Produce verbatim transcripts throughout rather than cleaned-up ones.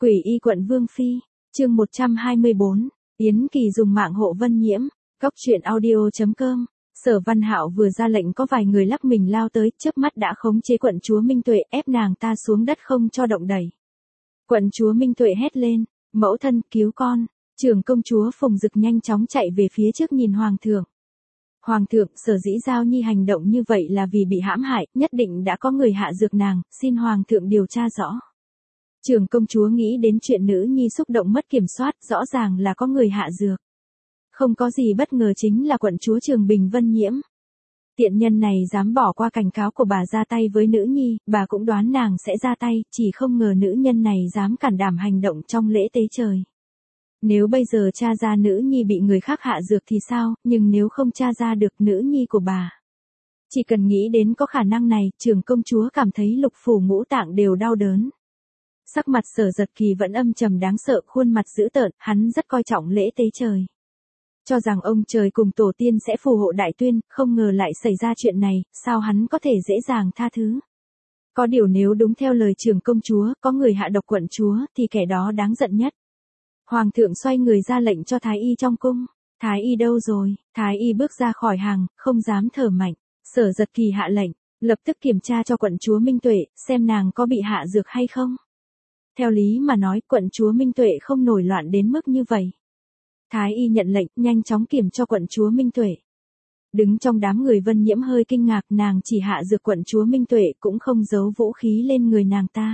Quỷ y quận Vương Phi, chương một trăm hai mươi bốn, Yến Kỳ dùng mạng hộ Vân Nhiễm, Cóc truyện audio chấm com. Sở Văn Hạo vừa ra lệnh có vài người lắc mình lao tới, chớp mắt đã khống chế quận chúa Minh Tuệ, ép nàng ta xuống đất không cho động đẩy. Quận chúa Minh Tuệ hét lên, mẫu thân, cứu con. Trưởng công chúa Phùng Dực nhanh chóng chạy về phía trước nhìn hoàng thượng. Hoàng thượng, sở dĩ Giao Nhi hành động như vậy là vì bị hãm hại, nhất định đã có người hạ dược nàng, xin hoàng thượng điều tra rõ. Trưởng công chúa nghĩ đến chuyện nữ nhi xúc động mất kiểm soát, rõ ràng là có người hạ dược. Không có gì bất ngờ chính là quận chúa Trường Bình Vân Nhiễm. Tiện nhân này dám bỏ qua cảnh cáo của bà ra tay với nữ nhi, bà cũng đoán nàng sẽ ra tay, chỉ không ngờ nữ nhân này dám cản đảm hành động trong lễ tế trời. Nếu bây giờ tra ra nữ nhi bị người khác hạ dược thì sao, nhưng nếu không tra ra được nữ nhi của bà. Chỉ cần nghĩ đến có khả năng này, trưởng công chúa cảm thấy lục phủ ngũ tạng đều đau đớn. Sắc mặt Sở Giật Kỳ vẫn âm trầm đáng sợ, khuôn mặt dữ tợn, hắn rất coi trọng lễ tế trời. Cho rằng ông trời cùng tổ tiên sẽ phù hộ đại tuyên, không ngờ lại xảy ra chuyện này, sao hắn có thể dễ dàng tha thứ. Có điều nếu đúng theo lời trưởng công chúa, có người hạ độc quận chúa, thì kẻ đó đáng giận nhất. Hoàng thượng xoay người ra lệnh cho Thái Y trong cung. Thái Y đâu rồi? Thái Y bước ra khỏi hàng, không dám thở mạnh. Sở Giật Kỳ hạ lệnh, lập tức kiểm tra cho quận chúa Minh Tuệ, xem nàng có bị hạ dược hay không. Theo lý mà nói, quận chúa Minh Tuệ không nổi loạn đến mức như vậy. Thái Y nhận lệnh, nhanh chóng kiểm cho quận chúa Minh Tuệ. Đứng trong đám người Vân Nhiễm hơi kinh ngạc, nàng chỉ hạ dược quận chúa Minh Tuệ, cũng không giấu vũ khí lên người nàng ta.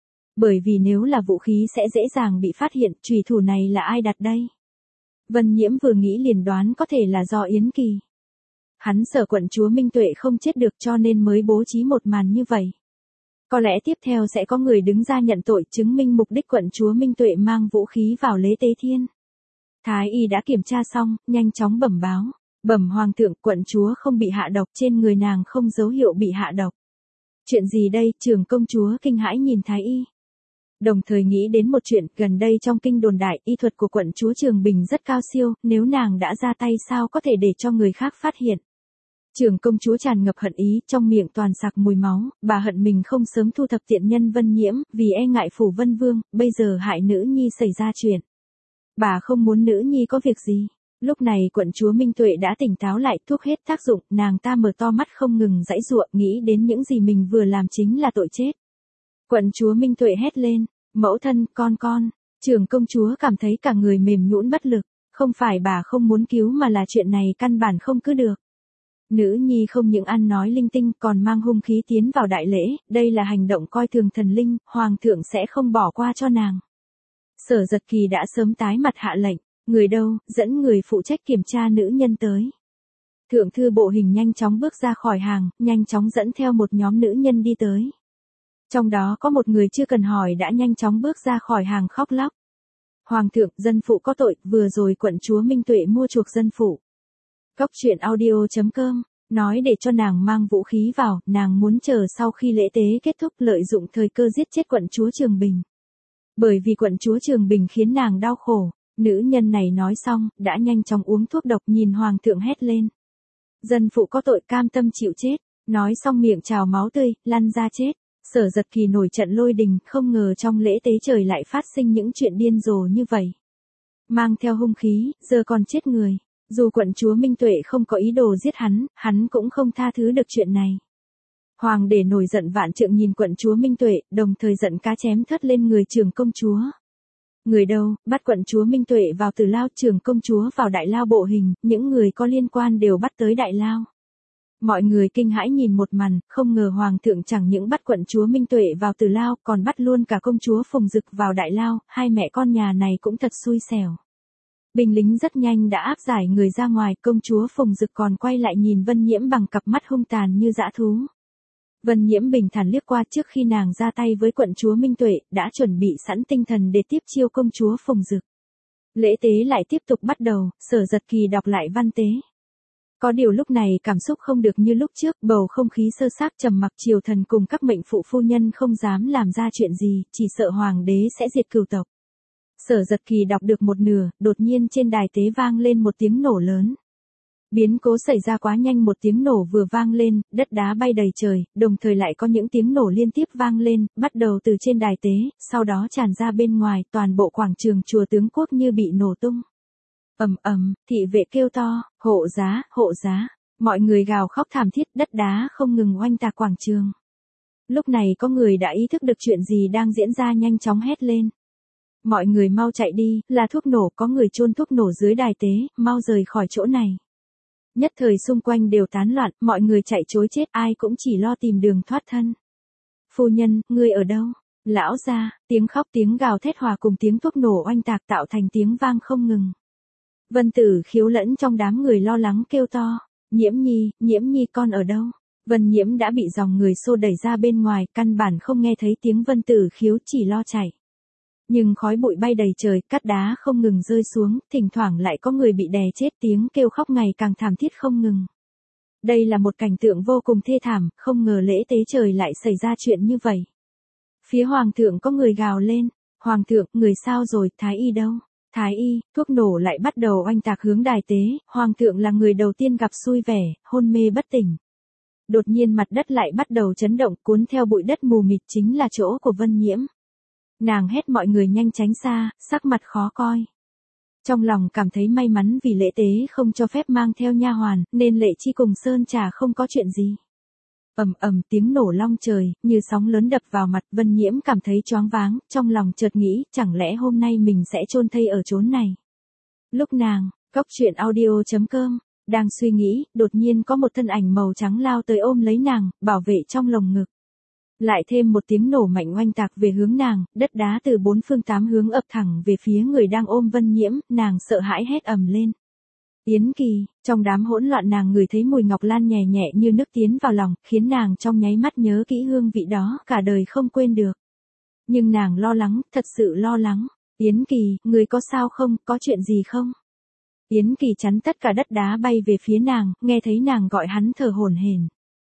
Bởi vì nếu là vũ khí sẽ dễ dàng bị phát hiện, chùy thủ này là ai đặt đây? Vân Nhiễm vừa nghĩ liền đoán có thể là do Yến Kỳ. Hắn sợ quận chúa Minh Tuệ không chết được cho nên mới bố trí một màn như vậy. Có lẽ tiếp theo sẽ có người đứng ra nhận tội, chứng minh mục đích quận chúa Minh Tuệ mang vũ khí vào lễ tế thiên. Thái Y đã kiểm tra xong, nhanh chóng bẩm báo. Bẩm hoàng thượng, quận chúa không bị hạ độc, trên người nàng không dấu hiệu bị hạ độc. Chuyện gì đây? Trưởng công chúa kinh hãi nhìn Thái Y. Đồng thời nghĩ đến một chuyện, gần đây trong kinh đồn đại, y thuật của quận chúa Trường Bình rất cao siêu, nếu nàng đã ra tay sao có thể để cho người khác phát hiện. Trưởng công chúa tràn ngập hận ý, trong miệng toàn sặc mùi máu, bà hận mình không sớm thu thập tiện nhân Vân Nhiễm, vì e ngại phủ Vân Vương, bây giờ hại nữ nhi xảy ra chuyện. Bà không muốn nữ nhi có việc gì. Lúc này quận chúa Minh Tuệ đã tỉnh táo lại, thuốc hết tác dụng, nàng ta mở to mắt không ngừng giãy giụa, nghĩ đến những gì mình vừa làm chính là tội chết. Quận chúa Minh Tuệ hét lên, mẫu thân, con con. Trưởng công chúa cảm thấy cả người mềm nhũn bất lực, không phải bà không muốn cứu mà là chuyện này căn bản không cứ được. Nữ nhi không những ăn nói linh tinh còn mang hung khí tiến vào đại lễ, đây là hành động coi thường thần linh, hoàng thượng sẽ không bỏ qua cho nàng. Sở Giật Kỳ đã sớm tái mặt hạ lệnh, người đâu, dẫn người phụ trách kiểm tra nữ nhân tới. Thượng thư bộ hình nhanh chóng bước ra khỏi hàng, nhanh chóng dẫn theo một nhóm nữ nhân đi tới. Trong đó có một người chưa cần hỏi đã nhanh chóng bước ra khỏi hàng khóc lóc. Hoàng thượng, dân phụ có tội, vừa rồi quận chúa Minh Tuệ mua chuộc dân phụ. Cóc truyện audio chấm com, nói để cho nàng mang vũ khí vào, nàng muốn chờ sau khi lễ tế kết thúc lợi dụng thời cơ giết chết quận chúa Trường Bình. Bởi vì quận chúa Trường Bình khiến nàng đau khổ, nữ nhân này nói xong, đã nhanh chóng uống thuốc độc nhìn hoàng thượng hét lên. Dân phụ có tội cam tâm chịu chết, nói xong miệng trào máu tươi, lăn ra chết. Sở Giật Kỳ nổi trận lôi đình, không ngờ trong lễ tế trời lại phát sinh những chuyện điên rồ như vậy. Mang theo hung khí, giờ còn chết người. Dù quận chúa Minh Tuệ không có ý đồ giết hắn, hắn cũng không tha thứ được chuyện này. Hoàng đế nổi giận vạn trượng nhìn quận chúa Minh Tuệ, đồng thời giận cá chém thớt lên người trưởng công chúa. Người đâu, bắt quận chúa Minh Tuệ vào tử lao, trưởng công chúa vào đại lao bộ hình, những người có liên quan đều bắt tới đại lao. Mọi người kinh hãi nhìn một màn, không ngờ hoàng thượng chẳng những bắt quận chúa Minh Tuệ vào tử lao, còn bắt luôn cả công chúa Phùng Dực vào đại lao, hai mẹ con nhà này cũng thật xui xẻo. Binh lính rất nhanh đã áp giải người ra ngoài, công chúa Phùng Dực còn quay lại nhìn Vân Nhiễm bằng cặp mắt hung tàn như dã thú. Vân Nhiễm bình thản liếc qua trước khi nàng ra tay với quận chúa Minh Tuệ, đã chuẩn bị sẵn tinh thần để tiếp chiêu công chúa Phùng Dực. Lễ tế lại tiếp tục bắt đầu, Sở Giật Kỳ đọc lại văn tế. Có điều lúc này cảm xúc không được như lúc trước, bầu không khí sơ xác trầm mặc, triều thần cùng các mệnh phụ phu nhân không dám làm ra chuyện gì, chỉ sợ hoàng đế sẽ diệt cửu tộc. Sở Giật Kỳ đọc được một nửa, đột nhiên trên đài tế vang lên một tiếng nổ lớn. Biến cố xảy ra quá nhanh, một tiếng nổ vừa vang lên, đất đá bay đầy trời, đồng thời lại có những tiếng nổ liên tiếp vang lên, bắt đầu từ trên đài tế, sau đó tràn ra bên ngoài, toàn bộ quảng trường chùa Tướng Quốc như bị nổ tung. Ầm ầm, thị vệ kêu to, hộ giá, hộ giá, mọi người gào khóc thảm thiết, đất đá không ngừng oanh tạc quảng trường. Lúc này có người đã ý thức được chuyện gì đang diễn ra, nhanh chóng hét lên. Mọi người mau chạy đi, là thuốc nổ, có người chôn thuốc nổ dưới đài tế, mau rời khỏi chỗ này. Nhất thời xung quanh đều tán loạn, mọi người chạy trối chết, ai cũng chỉ lo tìm đường thoát thân. Phu nhân, ngươi ở đâu? Lão gia, tiếng khóc tiếng gào thét hòa cùng tiếng thuốc nổ oanh tạc tạo thành tiếng vang không ngừng. Vân Tử Khiếu lẫn trong đám người lo lắng kêu to, Nhiễm Nhi, Nhiễm Nhi con ở đâu? Vân Nhiễm đã bị dòng người xô đẩy ra bên ngoài, căn bản không nghe thấy tiếng Vân Tử Khiếu, chỉ lo chạy. Nhưng khói bụi bay đầy trời, cát đá không ngừng rơi xuống, thỉnh thoảng lại có người bị đè chết, tiếng kêu khóc ngày càng thảm thiết không ngừng. Đây là một cảnh tượng vô cùng thê thảm, không ngờ lễ tế trời lại xảy ra chuyện như vậy. Phía hoàng thượng có người gào lên, hoàng thượng, người sao rồi, thái y đâu? Thái y, thuốc nổ lại bắt đầu oanh tạc hướng đài tế, hoàng thượng là người đầu tiên gặp xui vẻ, hôn mê bất tỉnh. Đột nhiên mặt đất lại bắt đầu chấn động, cuốn theo bụi đất mù mịt, chính là chỗ của Vân Nhiễm. Nàng hét mọi người nhanh tránh xa, sắc mặt khó coi. Trong lòng cảm thấy may mắn vì lễ tế không cho phép mang theo nha hoàn, nên Lệ Chi cùng Sơn Trà không có chuyện gì. Ầm ầm tiếng nổ long trời, như sóng lớn đập vào mặt, Vân Nhiễm cảm thấy choáng váng, trong lòng chợt nghĩ, chẳng lẽ hôm nay mình sẽ chôn thây ở chốn này. Lúc nàng, Cóc Truyện Audio chấm com, đang suy nghĩ, đột nhiên có một thân ảnh màu trắng lao tới ôm lấy nàng, bảo vệ trong lồng ngực. Lại thêm một tiếng nổ mạnh oanh tạc về hướng nàng, đất đá từ bốn phương tám hướng ập thẳng về phía người đang ôm Vân Nhiễm, nàng sợ hãi hét ầm lên. Yến Kỳ, trong đám hỗn loạn nàng ngửi thấy mùi ngọc lan nhẹ nhẹ như nước tiến vào lòng, khiến nàng trong nháy mắt nhớ kỹ hương vị đó, cả đời không quên được. Nhưng nàng lo lắng, thật sự lo lắng. Yến Kỳ, người có sao không, có chuyện gì không? Yến Kỳ chắn tất cả đất đá bay về phía nàng, nghe thấy nàng gọi hắn thở hổn hển.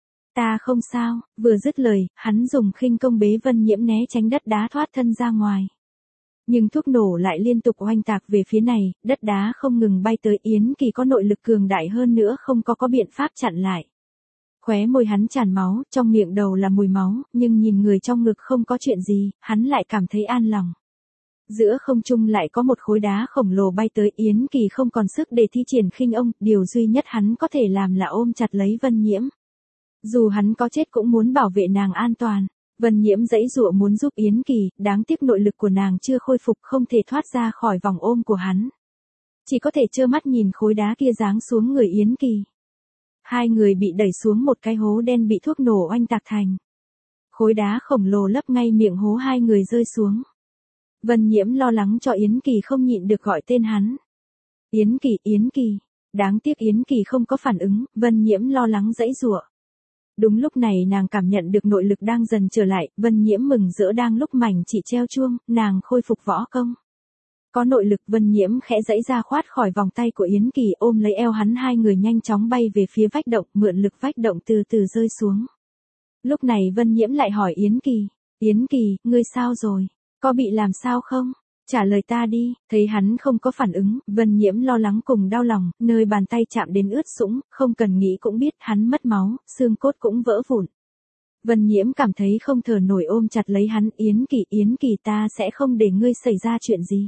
Ta không sao, vừa dứt lời, hắn dùng khinh công bế Vân Nhiễm né tránh đất đá thoát thân ra ngoài. Nhưng thuốc nổ lại liên tục oanh tạc về phía này, đất đá không ngừng bay tới, Yến Kỳ có nội lực cường đại hơn nữa không có có biện pháp chặn lại. Khóe môi hắn tràn máu, trong miệng đầu là mùi máu, nhưng nhìn người trong ngực không có chuyện gì, hắn lại cảm thấy an lòng. Giữa không trung lại có một khối đá khổng lồ bay tới, Yến Kỳ không còn sức để thi triển khinh ông, điều duy nhất hắn có thể làm là ôm chặt lấy Vân Nhiễm. Dù hắn có chết cũng muốn bảo vệ nàng an toàn. Vân Nhiễm giãy giụa muốn giúp Yến Kỳ, đáng tiếc nội lực của nàng chưa khôi phục, không thể thoát ra khỏi vòng ôm của hắn. Chỉ có thể trơ mắt nhìn khối đá kia giáng xuống người Yến Kỳ. Hai người bị đẩy xuống một cái hố đen bị thuốc nổ oanh tạc thành. Khối đá khổng lồ lấp ngay miệng hố, hai người rơi xuống. Vân Nhiễm lo lắng cho Yến Kỳ không nhịn được gọi tên hắn. Yến Kỳ, Yến Kỳ. Đáng tiếc Yến Kỳ không có phản ứng, Vân Nhiễm lo lắng giãy giụa. Đúng lúc này nàng cảm nhận được nội lực đang dần trở lại, Vân Nhiễm mừng rỡ, đang lúc mảnh chỉ treo chuông, nàng khôi phục võ công. Có nội lực, Vân Nhiễm khẽ giãy ra khoát khỏi vòng tay của Yến Kỳ, ôm lấy eo hắn, hai người nhanh chóng bay về phía vách động, mượn lực vách động từ từ rơi xuống. Lúc này Vân Nhiễm lại hỏi Yến Kỳ, Yến Kỳ, ngươi sao rồi? Có bị làm sao không? Trả lời ta đi. Thấy hắn không có phản ứng, Vân Nhiễm lo lắng cùng đau lòng, nơi bàn tay chạm đến ướt sũng, không cần nghĩ cũng biết hắn mất máu, xương cốt cũng vỡ vụn. Vân Nhiễm cảm thấy không thở nổi, ôm chặt lấy hắn, Yến Kỳ, Yến Kỳ, ta sẽ không để ngươi xảy ra chuyện gì.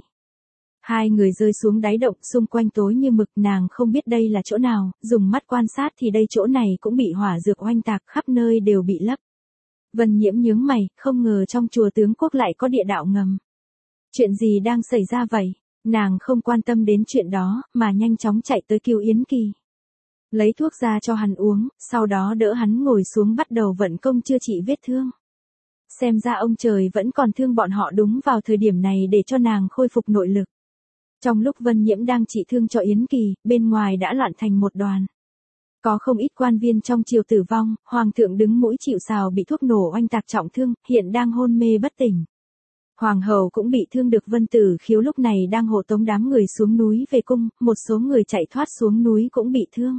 Hai người rơi xuống đáy động, xung quanh tối như mực, nàng không biết đây là chỗ nào, dùng mắt quan sát thì đây chỗ này cũng bị hỏa dược oanh tạc, khắp nơi đều bị lấp. Vân Nhiễm nhướng mày, không ngờ trong chùa Tướng Quốc lại có địa đạo ngầm. Chuyện gì đang xảy ra vậy? Nàng không quan tâm đến chuyện đó, mà nhanh chóng chạy tới cứu Yến Kỳ. Lấy thuốc ra cho hắn uống, sau đó đỡ hắn ngồi xuống bắt đầu vận công chữa trị vết thương. Xem ra ông trời vẫn còn thương bọn họ đúng vào thời điểm này để cho nàng khôi phục nội lực. Trong lúc Vân Nhiễm đang trị thương cho Yến Kỳ, bên ngoài đã loạn thành một đoàn. Có không ít quan viên trong triều tử vong, hoàng thượng đứng mũi chịu sào bị thuốc nổ oanh tạc trọng thương, hiện đang hôn mê bất tỉnh. Hoàng hậu cũng bị thương được, Vân Tử Khiếu lúc này đang hộ tống đám người xuống núi về cung, một số người chạy thoát xuống núi cũng bị thương.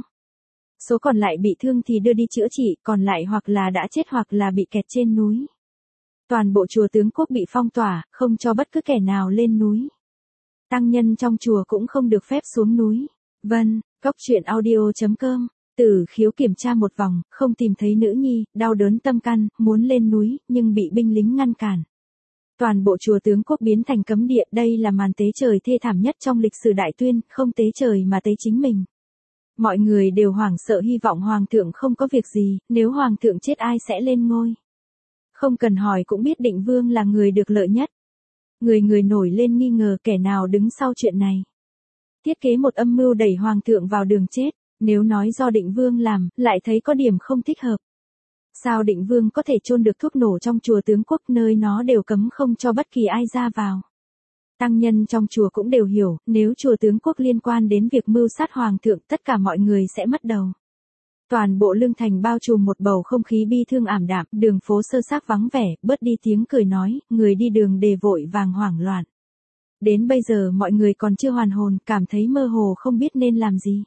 Số còn lại bị thương thì đưa đi chữa trị, còn lại hoặc là đã chết hoặc là bị kẹt trên núi. Toàn bộ chùa Tướng Quốc bị phong tỏa, không cho bất cứ kẻ nào lên núi. Tăng nhân trong chùa cũng không được phép xuống núi. Vân, Cóc truyện audio chấm com. Tử Khiếu kiểm tra một vòng, không tìm thấy nữ nhi, đau đớn tâm can, muốn lên núi, nhưng bị binh lính ngăn cản. Toàn bộ chùa Tướng Quốc biến thành cấm địa, đây là màn tế trời thê thảm nhất trong lịch sử Đại Tuyên, không tế trời mà tế chính mình. Mọi người đều hoảng sợ hy vọng Hoàng thượng không có việc gì, nếu Hoàng thượng chết ai sẽ lên ngôi. Không cần hỏi cũng biết Định Vương là người được lợi nhất. Người người nổi lên nghi ngờ kẻ nào đứng sau chuyện này. Thiết kế một âm mưu đẩy Hoàng thượng vào đường chết, nếu nói do Định Vương làm, lại thấy có điểm không thích hợp. Sao Định Vương có thể chôn được thuốc nổ trong chùa Tướng Quốc nơi nó đều cấm không cho bất kỳ ai ra vào. Tăng nhân trong chùa cũng đều hiểu, nếu chùa Tướng Quốc liên quan đến việc mưu sát Hoàng thượng tất cả mọi người sẽ mất đầu. Toàn bộ Lương Thành bao trùm một bầu không khí bi thương ảm đạm, đường phố sơ xác vắng vẻ, bớt đi tiếng cười nói, người đi đường đề vội vàng hoảng loạn. Đến bây giờ mọi người còn chưa hoàn hồn, cảm thấy mơ hồ không biết nên làm gì.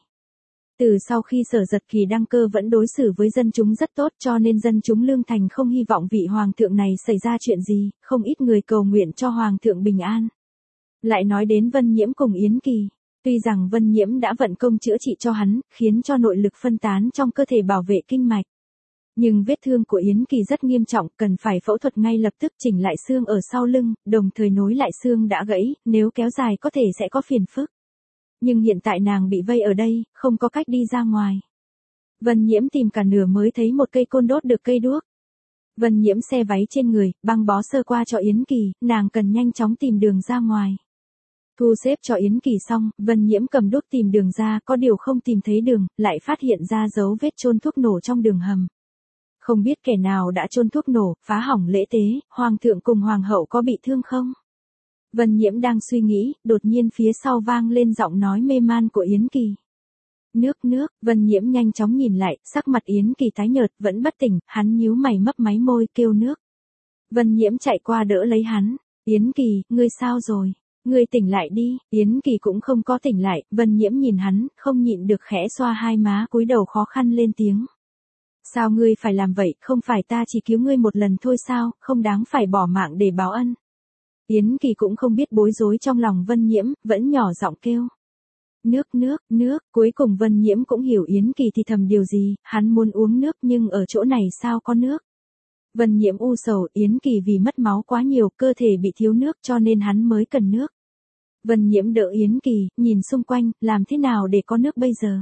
Từ sau khi Sở Giật Kỳ đăng cơ vẫn đối xử với dân chúng rất tốt cho nên dân chúng Lương Thành không hy vọng vị Hoàng thượng này xảy ra chuyện gì, không ít người cầu nguyện cho Hoàng thượng bình an. Lại nói đến Vân Nhiễm cùng Yến Kỳ. Tuy rằng Vân Nhiễm đã vận công chữa trị cho hắn, khiến cho nội lực phân tán trong cơ thể bảo vệ kinh mạch. Nhưng vết thương của Yến Kỳ rất nghiêm trọng, cần phải phẫu thuật ngay lập tức chỉnh lại xương ở sau lưng, đồng thời nối lại xương đã gãy, nếu kéo dài có thể sẽ có phiền phức. Nhưng hiện tại nàng bị vây ở đây, không có cách đi ra ngoài. Vân Nhiễm tìm cả nửa mới thấy một cây côn đốt được cây đuốc. Vân Nhiễm xe váy trên người, băng bó sơ qua cho Yến Kỳ, nàng cần nhanh chóng tìm đường ra ngoài. Thu xếp cho Yến Kỳ xong, Vân Nhiễm cầm đuốc tìm đường ra, có điều không tìm thấy đường, lại phát hiện ra dấu vết chôn thuốc nổ trong đường hầm. Không biết kẻ nào đã chôn thuốc nổ, phá hỏng lễ tế, Hoàng thượng cùng Hoàng hậu có bị thương không? Vân Nhiễm đang suy nghĩ, đột nhiên phía sau vang lên giọng nói mê man của Yến Kỳ. Nước nước, Vân Nhiễm nhanh chóng nhìn lại, sắc mặt Yến Kỳ tái nhợt, vẫn bất tỉnh, hắn nhíu mày mấp máy môi kêu nước. Vân Nhiễm chạy qua đỡ lấy hắn, Yến Kỳ, ngươi sao rồi? Ngươi tỉnh lại đi, Yến Kỳ cũng không có tỉnh lại, Vân Nhiễm nhìn hắn, không nhịn được khẽ xoa hai má cúi đầu khó khăn lên tiếng. Sao ngươi phải làm vậy, không phải ta chỉ cứu ngươi một lần thôi sao, không đáng phải bỏ mạng để báo ân. Yến Kỳ cũng không biết bối rối trong lòng Vân Nhiễm, vẫn nhỏ giọng kêu. Nước nước, nước, cuối cùng Vân Nhiễm cũng hiểu Yến Kỳ thì thầm điều gì, hắn muốn uống nước nhưng ở chỗ này sao có nước. Vân Nhiễm u sầu, Yến Kỳ vì mất máu quá nhiều, cơ thể bị thiếu nước cho nên hắn mới cần nước. Vân Nhiễm đỡ Yến Kỳ, nhìn xung quanh, làm thế nào để có nước bây giờ?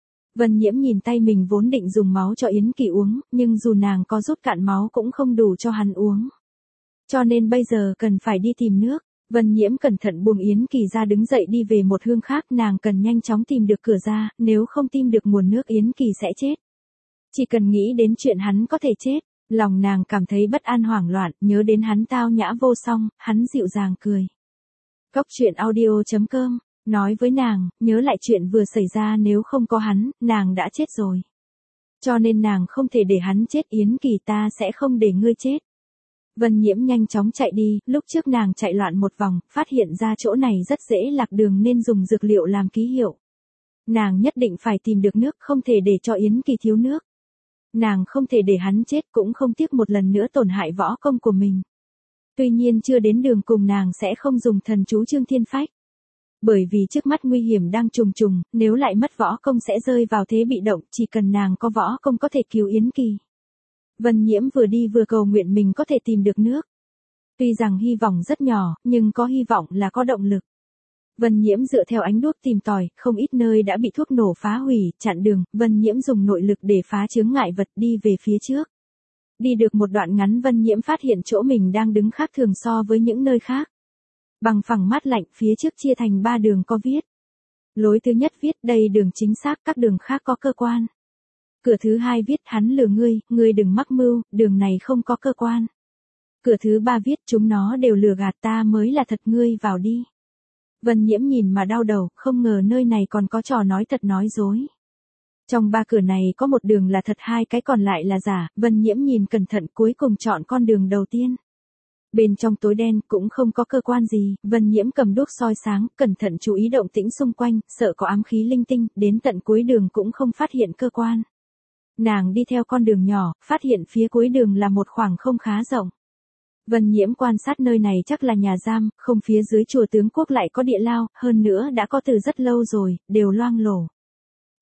Vân Nhiễm nhìn tay mình vốn định dùng máu cho Yến Kỳ uống, nhưng dù nàng có rút cạn máu cũng không đủ cho hắn uống. Cho nên bây giờ cần phải đi tìm nước. Vân Nhiễm cẩn thận buông Yến Kỳ ra đứng dậy đi về một hướng khác, nàng cần nhanh chóng tìm được cửa ra, nếu không tìm được nguồn nước Yến Kỳ sẽ chết. Chỉ cần nghĩ đến chuyện hắn có thể chết, lòng nàng cảm thấy bất an hoảng loạn, nhớ đến hắn tao nhã vô song, hắn dịu dàng cười. Cóc truyện audio chấm com, nói với nàng, nhớ lại chuyện vừa xảy ra nếu không có hắn, nàng đã chết rồi. Cho nên nàng không thể để hắn chết Yến Kỳ ta sẽ không để ngươi chết. Vân Nhiễm nhanh chóng chạy đi, lúc trước nàng chạy loạn một vòng, phát hiện ra chỗ này rất dễ lạc đường nên dùng dược liệu làm ký hiệu. Nàng nhất định phải tìm được nước, không thể để cho Yến Kỳ thiếu nước. Nàng không thể để hắn chết cũng không tiếc một lần nữa tổn hại võ công của mình. Tuy nhiên chưa đến đường cùng nàng sẽ không dùng thần chú Trương Thiên Phách. Bởi vì trước mắt nguy hiểm đang trùng trùng, nếu lại mất võ công sẽ rơi vào thế bị động, chỉ cần nàng có võ công có thể cứu Yến Kỳ. Vân Nhiễm vừa đi vừa cầu nguyện mình có thể tìm được nước. Tuy rằng hy vọng rất nhỏ, nhưng có hy vọng là có động lực. Vân Nhiễm dựa theo ánh đuốc tìm tòi, không ít nơi đã bị thuốc nổ phá hủy, chặn đường, Vân Nhiễm dùng nội lực để phá chướng ngại vật đi về phía trước. Đi được một đoạn ngắn Vân Nhiễm phát hiện chỗ mình đang đứng khác thường so với những nơi khác. Bằng phẳng mát lạnh phía trước chia thành ba đường có viết. Lối thứ nhất viết đây đường chính xác, các đường khác có cơ quan. Cửa thứ hai viết hắn lừa ngươi, ngươi đừng mắc mưu, đường này không có cơ quan. Cửa thứ ba viết chúng nó đều lừa gạt ta mới là thật, ngươi vào đi. Vân Nhiễm nhìn mà đau đầu, không ngờ nơi này còn có trò nói thật nói dối. Trong ba cửa này có một đường là thật, hai cái còn lại là giả, Vân Nhiễm nhìn cẩn thận cuối cùng chọn con đường đầu tiên. Bên trong tối đen cũng không có cơ quan gì, Vân Nhiễm cầm đuốc soi sáng, cẩn thận chú ý động tĩnh xung quanh, sợ có ám khí linh tinh, đến tận cuối đường cũng không phát hiện cơ quan. Nàng đi theo con đường nhỏ, phát hiện phía cuối đường là một khoảng không khá rộng. Vân Nhiễm quan sát nơi này chắc là nhà giam, không phía dưới chùa Tướng Quốc lại có địa lao, hơn nữa đã có từ rất lâu rồi, đều loang lổ.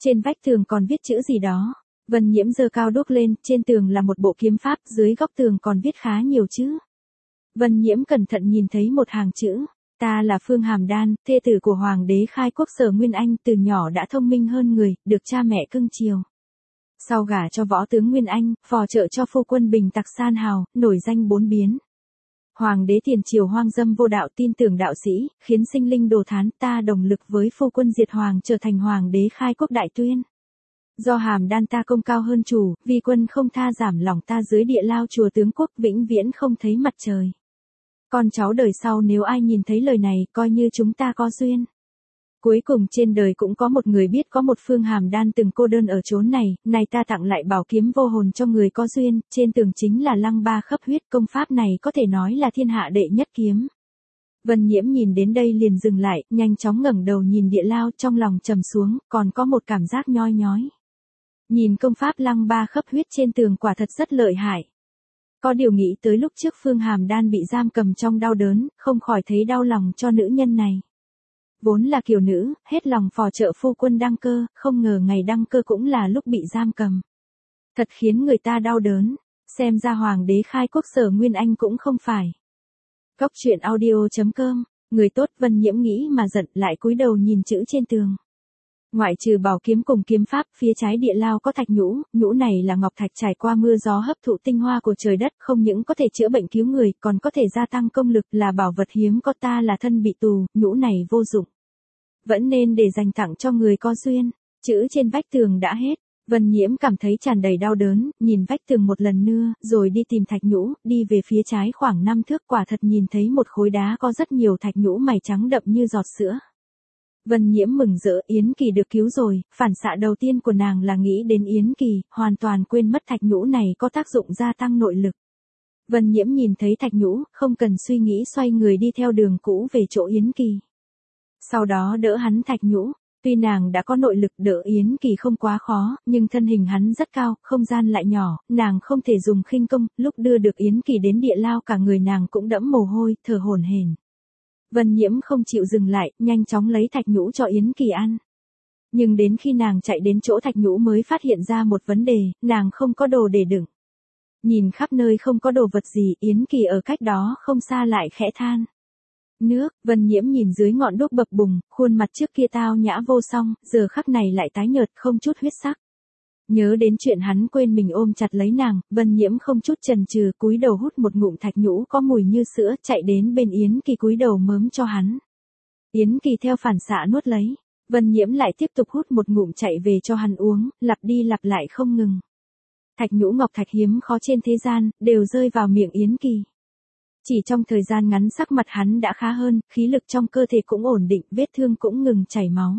Trên vách tường còn viết chữ gì đó. Vân Nhiễm giơ cao đuốc lên, trên tường là một bộ kiếm pháp, dưới góc tường còn viết khá nhiều chữ. Vân Nhiễm cẩn thận nhìn thấy một hàng chữ. Ta là Phương Hàm Đan, thê tử của Hoàng đế khai quốc Sở Nguyên Anh, từ nhỏ đã thông minh hơn người, được cha mẹ cưng chiều. Sau gả cho võ tướng Nguyên Anh, phò trợ cho phu quân bình tặc san hào, nổi danh bốn biến. Hoàng đế tiền triều hoang dâm vô đạo, tin tưởng đạo sĩ, khiến sinh linh đồ thán, ta đồng lực với phu quân diệt hoàng, trở thành hoàng đế khai quốc đại tuyên. Do Hàm Đan ta công cao hơn chủ, vì quân không tha giảm lòng ta dưới địa lao chùa tướng quốc, vĩnh viễn không thấy mặt trời. Con cháu đời sau nếu ai nhìn thấy lời này, coi như chúng ta có duyên. Cuối cùng trên đời cũng có một người biết có một Phương Hàm Đan từng cô đơn ở chốn này, này ta tặng lại bảo kiếm vô hồn cho người có duyên, trên tường chính là lăng ba khấp huyết, công pháp này có thể nói là thiên hạ đệ nhất kiếm. Vân Nhiễm nhìn đến đây liền dừng lại, nhanh chóng ngẩng đầu nhìn địa lao, trong lòng trầm xuống, còn có một cảm giác nhoi nhói. Nhìn công pháp lăng ba khấp huyết trên tường quả thật rất lợi hại. Có điều nghĩ tới lúc trước Phương Hàm Đan bị giam cầm trong đau đớn, không khỏi thấy đau lòng cho nữ nhân này. Vốn là kiều nữ, hết lòng phò trợ phu quân đăng cơ, không ngờ ngày đăng cơ cũng là lúc bị giam cầm. Thật khiến người ta đau đớn, xem ra Hoàng đế khai quốc Sở Nguyên Anh cũng không phải. Góc truyện audio chấm com, người tốt. Vân Nhiễm nghĩ mà giận, lại cúi đầu nhìn chữ trên tường. Ngoại trừ bảo kiếm cùng kiếm pháp, phía trái địa lao có thạch nhũ, nhũ này là ngọc thạch trải qua mưa gió hấp thụ tinh hoa của trời đất, không những có thể chữa bệnh cứu người, còn có thể gia tăng công lực, là bảo vật hiếm có, ta là thân bị tù, nhũ này vô dụng. Vẫn nên để dành tặng cho người có duyên. Chữ trên vách tường đã hết. Vân Nhiễm cảm thấy tràn đầy đau đớn, nhìn vách tường một lần nữa, rồi đi tìm thạch nhũ, đi về phía trái khoảng năm thước, quả thật nhìn thấy một khối đá có rất nhiều thạch nhũ mày trắng đậm như giọt sữa. Vân Nhiễm mừng rỡ, Yến Kỳ được cứu rồi, phản xạ đầu tiên của nàng là nghĩ đến Yến Kỳ, hoàn toàn quên mất thạch nhũ này có tác dụng gia tăng nội lực. Vân Nhiễm nhìn thấy thạch nhũ, không cần suy nghĩ xoay người đi theo đường cũ về chỗ Yến Kỳ. Sau đó đỡ hắn thạch nhũ, tuy nàng đã có nội lực đỡ Yến Kỳ không quá khó, nhưng thân hình hắn rất cao, không gian lại nhỏ, nàng không thể dùng khinh công, lúc đưa được Yến Kỳ đến địa lao cả người nàng cũng đẫm mồ hôi, thở hổn hển. Vân Nhiễm không chịu dừng lại, nhanh chóng lấy thạch nhũ cho Yến Kỳ ăn. Nhưng đến khi nàng chạy đến chỗ thạch nhũ mới phát hiện ra một vấn đề, nàng không có đồ để đựng. Nhìn khắp nơi không có đồ vật gì, Yến Kỳ ở cách đó không xa lại khẽ than. Nước. Vân Nhiễm nhìn dưới ngọn đuốc bập bùng, khuôn mặt trước kia tao nhã vô song, giờ khắc này lại tái nhợt không chút huyết sắc. Nhớ đến chuyện hắn quên mình ôm chặt lấy nàng, Vân Nhiễm không chút chần chừ cúi đầu hút một ngụm thạch nhũ có mùi như sữa, chạy đến bên Yến Kỳ cúi đầu mớm cho hắn. Yến Kỳ theo phản xạ nuốt lấy, Vân Nhiễm lại tiếp tục hút một ngụm chạy về cho hắn uống, lặp đi lặp lại không ngừng. Thạch nhũ ngọc thạch hiếm khó trên thế gian, đều rơi vào miệng Yến Kỳ. Chỉ trong thời gian ngắn sắc mặt hắn đã khá hơn, khí lực trong cơ thể cũng ổn định, vết thương cũng ngừng chảy máu.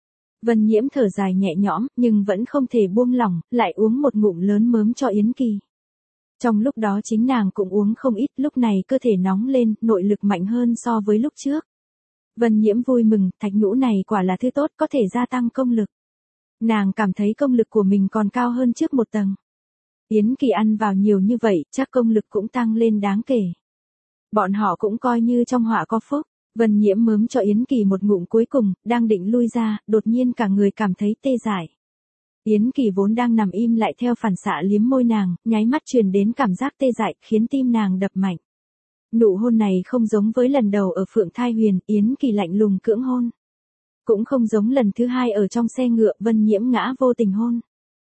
Vân Nhiễm thở dài nhẹ nhõm, nhưng vẫn không thể buông lỏng, lại uống một ngụm lớn mớm cho Yến Kỳ. Trong lúc đó chính nàng cũng uống không ít, lúc này cơ thể nóng lên, nội lực mạnh hơn so với lúc trước. Vân Nhiễm vui mừng, thạch nhũ này quả là thứ tốt, có thể gia tăng công lực. Nàng cảm thấy công lực của mình còn cao hơn trước một tầng. Yến Kỳ ăn vào nhiều như vậy, chắc công lực cũng tăng lên đáng kể. Bọn họ cũng coi như trong họa có phúc. Vân Nhiễm mớm cho Yến Kỳ một ngụm cuối cùng, đang định lui ra, đột nhiên cả người cảm thấy tê dại. Yến Kỳ vốn đang nằm im lại theo phản xạ liếm môi nàng, nháy mắt truyền đến cảm giác tê dại, khiến tim nàng đập mạnh. Nụ hôn này không giống với lần đầu ở Phượng Thai Huyền, Yến Kỳ lạnh lùng cưỡng hôn. Cũng không giống lần thứ hai ở trong xe ngựa, Vân Nhiễm ngã vô tình hôn.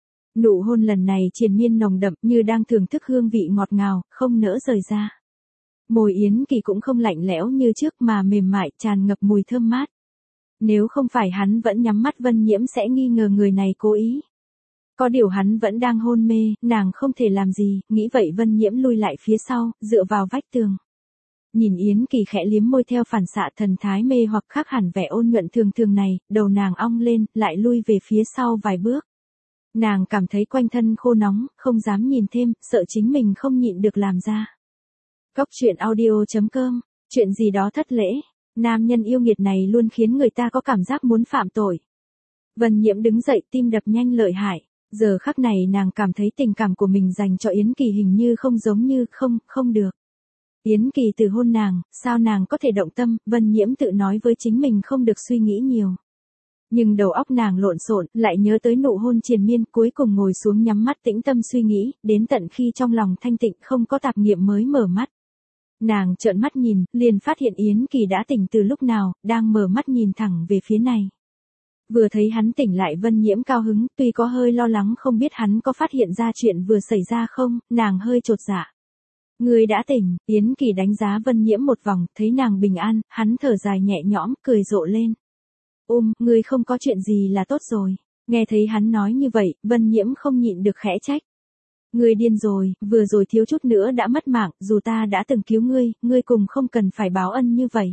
Nụ hôn lần này triền miên nồng đậm, như đang thưởng thức hương vị ngọt ngào, không nỡ rời ra. Môi Yến Kỳ cũng không lạnh lẽo như trước mà mềm mại, tràn ngập mùi thơm mát. Nếu không phải hắn vẫn nhắm mắt, Vân Nhiễm sẽ nghi ngờ người này cố ý. Có điều hắn vẫn đang hôn mê, nàng không thể làm gì, nghĩ vậy Vân Nhiễm lui lại phía sau, dựa vào vách tường. Nhìn Yến Kỳ khẽ liếm môi theo phản xạ, thần thái mê hoặc khác hẳn vẻ ôn nhuận thường thường này, đầu nàng ong lên, lại lui về phía sau vài bước. Nàng cảm thấy quanh thân khô nóng, không dám nhìn thêm, sợ chính mình không nhịn được làm ra. Góc truyện audio chấm com, chuyện gì đó thất lễ, nam nhân yêu nghiệt này luôn khiến người ta có cảm giác muốn phạm tội. Vân Nhiễm đứng dậy, tim đập nhanh lợi hại, giờ khắc này nàng cảm thấy tình cảm của mình dành cho Yến Kỳ hình như không giống như, không, không được. Yến Kỳ từ hôn nàng, sao nàng có thể động tâm, Vân Nhiễm tự nói với chính mình không được suy nghĩ nhiều. Nhưng đầu óc nàng lộn xộn, lại nhớ tới nụ hôn triền miên, cuối cùng ngồi xuống nhắm mắt tĩnh tâm suy nghĩ, đến tận khi trong lòng thanh tịnh không có tạp niệm mới mở mắt. Nàng trợn mắt nhìn, liền phát hiện Yến Kỳ đã tỉnh từ lúc nào, đang mở mắt nhìn thẳng về phía này. Vừa thấy hắn tỉnh lại Vân Nhiễm cao hứng, tuy có hơi lo lắng không biết hắn có phát hiện ra chuyện vừa xảy ra không, nàng hơi chột dạ. Người đã tỉnh, Yến Kỳ đánh giá Vân Nhiễm một vòng, thấy nàng bình an, hắn thở dài nhẹ nhõm, cười rộ lên. Ôm, người không có chuyện gì là tốt rồi. Nghe thấy hắn nói như vậy, Vân Nhiễm không nhịn được khẽ trách. Ngươi điên rồi, vừa rồi thiếu chút nữa đã mất mạng, dù ta đã từng cứu ngươi, ngươi cùng không cần phải báo ân như vậy.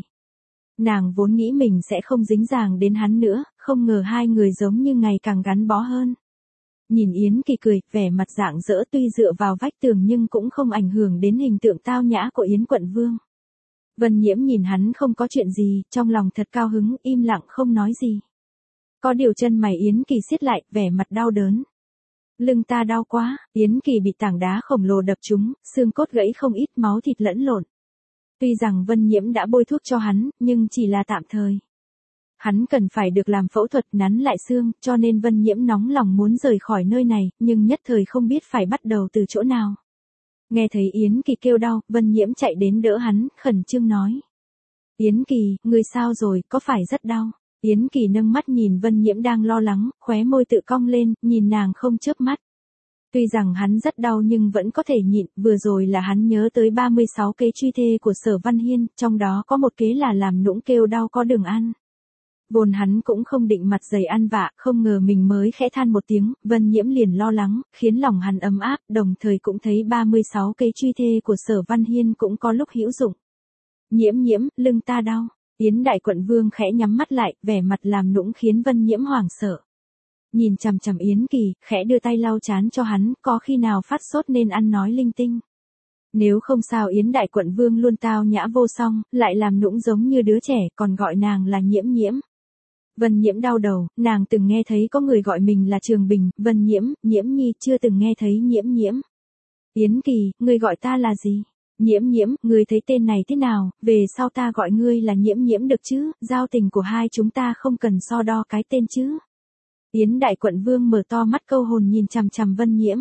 Nàng vốn nghĩ mình sẽ không dính dàng đến hắn nữa, không ngờ hai người giống như ngày càng gắn bó hơn. Nhìn Yến Kỳ cười, vẻ mặt rạng rỡ tuy dựa vào vách tường nhưng cũng không ảnh hưởng đến hình tượng tao nhã của Yến quận vương. Vân Nhiễm nhìn hắn không có chuyện gì, trong lòng thật cao hứng, im lặng không nói gì. Có điều chân mày Yến Kỳ siết lại, vẻ mặt đau đớn. Lưng ta đau quá, Yến Kỳ bị tảng đá khổng lồ đập trúng, xương cốt gãy không ít, máu thịt lẫn lộn. Tuy rằng Vân Nhiễm đã bôi thuốc cho hắn, nhưng chỉ là tạm thời. Hắn cần phải được làm phẫu thuật nắn lại xương, cho nên Vân Nhiễm nóng lòng muốn rời khỏi nơi này, nhưng nhất thời không biết phải bắt đầu từ chỗ nào. Nghe thấy Yến Kỳ kêu đau, Vân Nhiễm chạy đến đỡ hắn, khẩn trương nói. Yến Kỳ, người sao rồi, có phải rất đau? Yến Kỳ nâng mắt nhìn Vân Nhiễm đang lo lắng, khóe môi tự cong lên, nhìn nàng không chớp mắt. Tuy rằng hắn rất đau nhưng vẫn có thể nhịn, vừa rồi là hắn nhớ tới ba mươi sáu kế truy thê của Sở Văn Hiên, trong đó có một kế là làm nũng kêu đau có đường ăn. Vốn hắn cũng không định mặt dày ăn vạ, không ngờ mình mới khẽ than một tiếng, Vân Nhiễm liền lo lắng, khiến lòng hắn ấm áp, đồng thời cũng thấy ba mươi sáu kế truy thê của Sở Văn Hiên cũng có lúc hữu dụng. Nhiễm nhiễm, lưng ta đau. Yến đại quận vương khẽ nhắm mắt lại, vẻ mặt làm nũng khiến Vân Nhiễm hoảng sợ. Nhìn chằm chằm Yến Kỳ, khẽ đưa tay lau chán cho hắn, có khi nào phát sốt nên ăn nói linh tinh. Nếu không sao Yến đại quận vương luôn tao nhã vô song, lại làm nũng giống như đứa trẻ, còn gọi nàng là Nhiễm Nhiễm. Vân Nhiễm đau đầu, nàng từng nghe thấy có người gọi mình là Trường Bình, Vân Nhiễm, Nhiễm Nhi chưa từng nghe thấy Nhiễm Nhiễm. Yến Kỳ, người gọi ta là gì? Nhiễm Nhiễm, ngươi thấy tên này thế nào, về sau ta gọi ngươi là Nhiễm Nhiễm được chứ, giao tình của hai chúng ta không cần so đo cái tên chứ. Yến đại quận vương mở to mắt câu hồn nhìn chằm chằm Vân Nhiễm.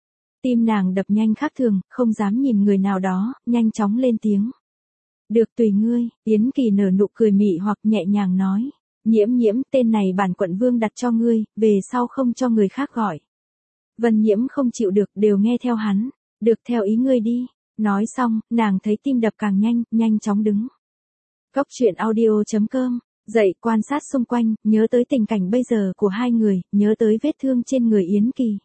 Tim nàng đập nhanh khác thường, không dám nhìn người nào đó, nhanh chóng lên tiếng. Được tùy ngươi, Yến Kỳ nở nụ cười mị hoặc nhẹ nhàng nói. Nhiễm Nhiễm, tên này bản quận vương đặt cho ngươi, về sau không cho người khác gọi. Vân Nhiễm không chịu được, đều nghe theo hắn. Được theo ý ngươi đi. Nói xong, nàng thấy tim đập càng nhanh, nhanh chóng đứng. Góc truyện audio chấm com, dậy quan sát xung quanh, nhớ tới tình cảnh bây giờ của hai người, nhớ tới vết thương trên người Yến Kỳ.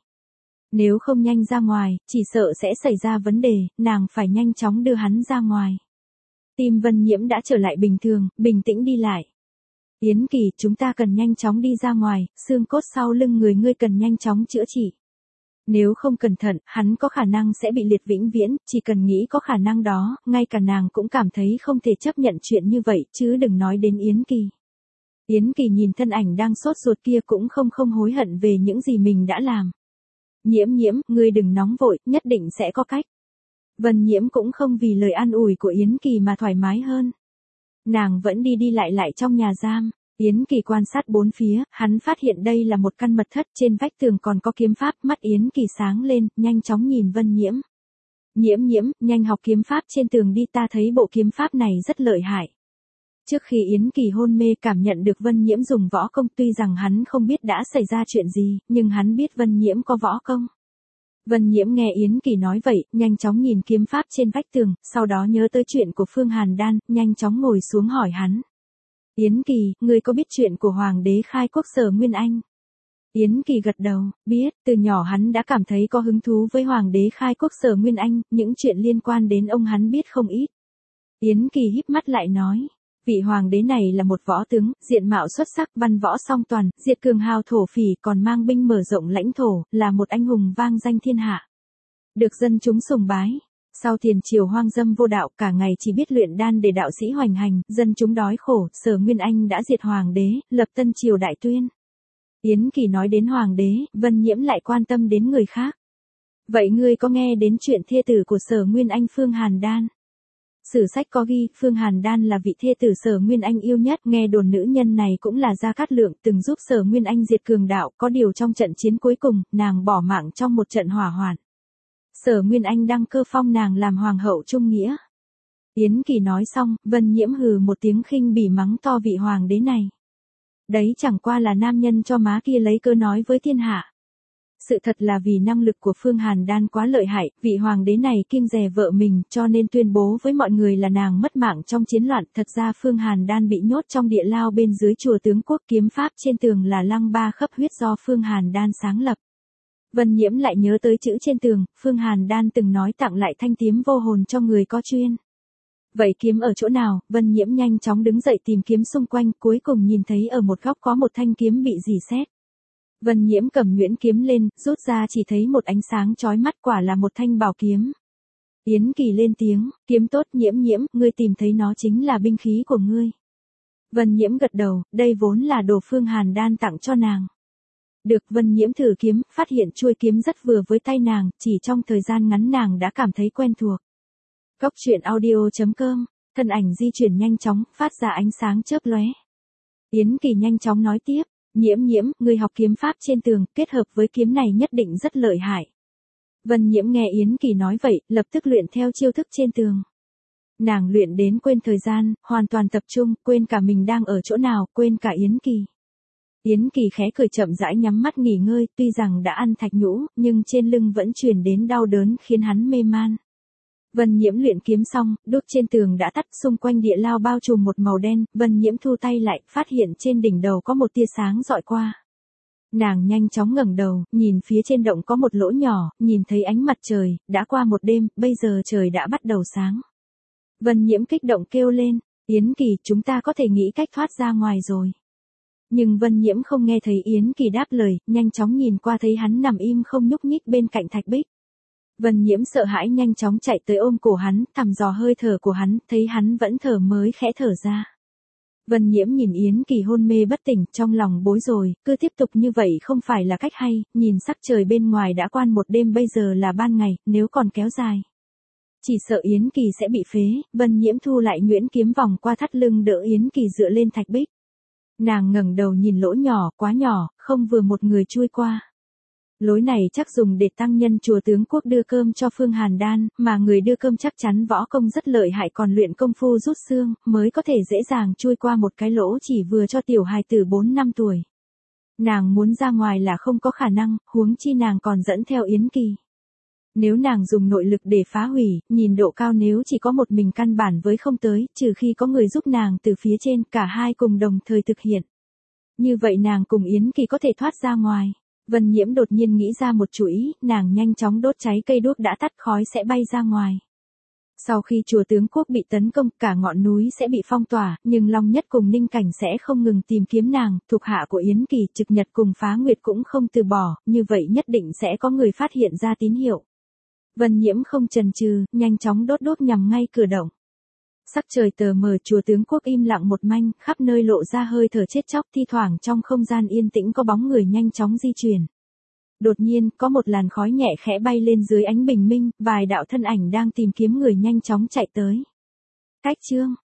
Nếu không nhanh ra ngoài, chỉ sợ sẽ xảy ra vấn đề, nàng phải nhanh chóng đưa hắn ra ngoài. Tim Vân Nhiễm đã trở lại bình thường, bình tĩnh đi lại. Yến Kỳ, chúng ta cần nhanh chóng đi ra ngoài, xương cốt sau lưng người ngươi cần nhanh chóng chữa trị. Nếu không cẩn thận, hắn có khả năng sẽ bị liệt vĩnh viễn, chỉ cần nghĩ có khả năng đó, ngay cả nàng cũng cảm thấy không thể chấp nhận chuyện như vậy, chứ đừng nói đến Yến Kỳ. Yến Kỳ nhìn thân ảnh đang sốt ruột kia cũng không không hối hận về những gì mình đã làm. Nhiễm Nhiễm, ngươi đừng nóng vội, nhất định sẽ có cách. Vân Nhiễm cũng không vì lời an ủi của Yến Kỳ mà thoải mái hơn. Nàng vẫn đi đi lại lại trong nhà giam. Yến Kỳ quan sát bốn phía, hắn phát hiện đây là một căn mật thất, trên vách tường còn có kiếm pháp, mắt Yến Kỳ sáng lên, nhanh chóng nhìn Vân Nhiễm. Nhiễm Nhiễm, nhanh học kiếm pháp trên tường đi, ta thấy bộ kiếm pháp này rất lợi hại. Trước khi Yến Kỳ hôn mê cảm nhận được Vân Nhiễm dùng võ công, tuy rằng hắn không biết đã xảy ra chuyện gì, nhưng hắn biết Vân Nhiễm có võ công. Vân Nhiễm nghe Yến Kỳ nói vậy, nhanh chóng nhìn kiếm pháp trên vách tường, sau đó nhớ tới chuyện của Phương Hàn Đan, nhanh chóng ngồi xuống hỏi hắn. Yến Kỳ, ngươi có biết chuyện của Hoàng đế khai quốc Sở Nguyên Anh? Yến Kỳ gật đầu, biết, từ nhỏ hắn đã cảm thấy có hứng thú với Hoàng đế khai quốc Sở Nguyên Anh, những chuyện liên quan đến ông hắn biết không ít. Yến Kỳ híp mắt lại nói, vị Hoàng đế này là một võ tướng, diện mạo xuất sắc, văn võ song toàn, diệt cường hào thổ phỉ, còn mang binh mở rộng lãnh thổ, là một anh hùng vang danh thiên hạ. Được dân chúng sùng bái. Sau tiền triều hoang dâm vô đạo, cả ngày chỉ biết luyện đan để đạo sĩ hoành hành, dân chúng đói khổ, Sở Nguyên Anh đã diệt hoàng đế, lập tân triều đại tuyên. Yến Kỳ nói đến hoàng đế, Vân Nhiễm lại quan tâm đến người khác. Vậy ngươi có nghe đến chuyện thê tử của Sở Nguyên Anh Phương Hàn Đan? Sử sách có ghi, Phương Hàn Đan là vị thê tử Sở Nguyên Anh yêu nhất, nghe đồn nữ nhân này cũng là Gia Cát Lượng, từng giúp Sở Nguyên Anh diệt cường đạo, có điều trong trận chiến cuối cùng, nàng bỏ mạng trong một trận hỏa hoạn. Sở Nguyên Anh đăng cơ phong nàng làm hoàng hậu trung nghĩa. Yến Kỳ nói xong, Vân Nhiễm hừ một tiếng khinh bỉ mắng to vị hoàng đế này. Đấy chẳng qua là nam nhân cho má kia lấy cớ nói với thiên hạ. Sự thật là vì năng lực của Phương Hàn Đan quá lợi hại, vị hoàng đế này kiêng dè vợ mình cho nên tuyên bố với mọi người là nàng mất mạng trong chiến loạn. Thật ra Phương Hàn Đan bị nhốt trong địa lao bên dưới chùa Tướng Quốc, kiếm pháp trên tường là lăng ba khấp huyết do Phương Hàn Đan sáng lập. Vân Nhiễm lại nhớ tới chữ trên tường, Phương Hàn Đan từng nói tặng lại thanh kiếm vô hồn cho người có chuyên. Vậy kiếm ở chỗ nào? Vân Nhiễm nhanh chóng đứng dậy tìm kiếm xung quanh, cuối cùng nhìn thấy ở một góc có một thanh kiếm bị rỉ sét. Vân Nhiễm cầm nhuyễn kiếm lên, rút ra chỉ thấy một ánh sáng chói mắt, quả là một thanh bảo kiếm. Yến Kỳ lên tiếng, kiếm tốt. Nhiễm Nhiễm, ngươi tìm thấy nó chính là binh khí của ngươi. Vân Nhiễm gật đầu, đây vốn là đồ Phương Hàn Đan tặng cho nàng. Được. Vân Nhiễm thử kiếm, phát hiện chuôi kiếm rất vừa với tay nàng, chỉ trong thời gian ngắn nàng đã cảm thấy quen thuộc. Cốc truyện audio chấm com, thân ảnh di chuyển nhanh chóng, phát ra ánh sáng chớp lóe. Yến Kỳ nhanh chóng nói tiếp, Nhiễm Nhiễm, ngươi học kiếm pháp trên tường, kết hợp với kiếm này nhất định rất lợi hại. Vân Nhiễm nghe Yến Kỳ nói vậy, lập tức luyện theo chiêu thức trên tường. Nàng luyện đến quên thời gian, hoàn toàn tập trung, quên cả mình đang ở chỗ nào, quên cả Yến Kỳ. Yến Kỳ khẽ cười chậm rãi nhắm mắt nghỉ ngơi, tuy rằng đã ăn thạch nhũ, nhưng trên lưng vẫn truyền đến đau đớn khiến hắn mê man. Vân Nhiễm luyện kiếm xong, đốt trên tường đã tắt, xung quanh địa lao bao trùm một màu đen, Vân Nhiễm thu tay lại, phát hiện trên đỉnh đầu có một tia sáng dọi qua. Nàng nhanh chóng ngẩng đầu, nhìn phía trên động có một lỗ nhỏ, nhìn thấy ánh mặt trời, đã qua một đêm, bây giờ trời đã bắt đầu sáng. Vân Nhiễm kích động kêu lên, Yến Kỳ, chúng ta có thể nghĩ cách thoát ra ngoài rồi. Nhưng Vân Nhiễm không nghe thấy Yến Kỳ đáp lời, nhanh chóng nhìn qua thấy hắn nằm im không nhúc nhích bên cạnh thạch bích. Vân Nhiễm sợ hãi nhanh chóng chạy tới ôm cổ hắn, thăm dò hơi thở của hắn, thấy hắn vẫn thở mới khẽ thở ra. Vân Nhiễm nhìn Yến Kỳ hôn mê bất tỉnh, trong lòng bối rối, cứ tiếp tục như vậy không phải là cách hay, nhìn sắc trời bên ngoài đã quan một đêm, bây giờ là ban ngày, nếu còn kéo dài, chỉ sợ Yến Kỳ sẽ bị phế. Vân Nhiễm thu lại nhuyễn kiếm vòng qua thắt lưng đỡ Yến Kỳ dựa lên thạch bích. Nàng ngẩng đầu nhìn lỗ nhỏ, quá nhỏ, không vừa một người chui qua. Lối này chắc dùng để tăng nhân chùa Tướng Quốc đưa cơm cho Phương Hàn Đan, mà người đưa cơm chắc chắn võ công rất lợi hại, còn luyện công phu rút xương, mới có thể dễ dàng chui qua một cái lỗ chỉ vừa cho tiểu hài tử bốn năm tuổi. Nàng muốn ra ngoài là không có khả năng, huống chi nàng còn dẫn theo Yến Kỳ. Nếu nàng dùng nội lực để phá hủy, nhìn độ cao nếu chỉ có một mình căn bản với không tới, trừ khi có người giúp nàng từ phía trên, cả hai cùng đồng thời thực hiện. Như vậy nàng cùng Yến Kỳ có thể thoát ra ngoài. Vân Nhiễm đột nhiên nghĩ ra một chủ ý, nàng nhanh chóng đốt cháy cây đuốc đã tắt, khói sẽ bay ra ngoài. Sau khi chùa Tướng Quốc bị tấn công, cả ngọn núi sẽ bị phong tỏa, nhưng Long Nhất cùng Ninh Cảnh sẽ không ngừng tìm kiếm nàng, thuộc hạ của Yến Kỳ, Trực Nhật cùng Phá Nguyệt cũng không từ bỏ, như vậy nhất định sẽ có người phát hiện ra tín hiệu. Vân Nhiễm không chần chừ, nhanh chóng đốt đuốc nhằm ngay cửa động. Sắc trời tờ mờ, chùa Tướng Quốc im lặng một manh, khắp nơi lộ ra hơi thở chết chóc, thi thoảng trong không gian yên tĩnh có bóng người nhanh chóng di chuyển. Đột nhiên, có một làn khói nhẹ khẽ bay lên dưới ánh bình minh, vài đạo thân ảnh đang tìm kiếm người nhanh chóng chạy tới. Cách chương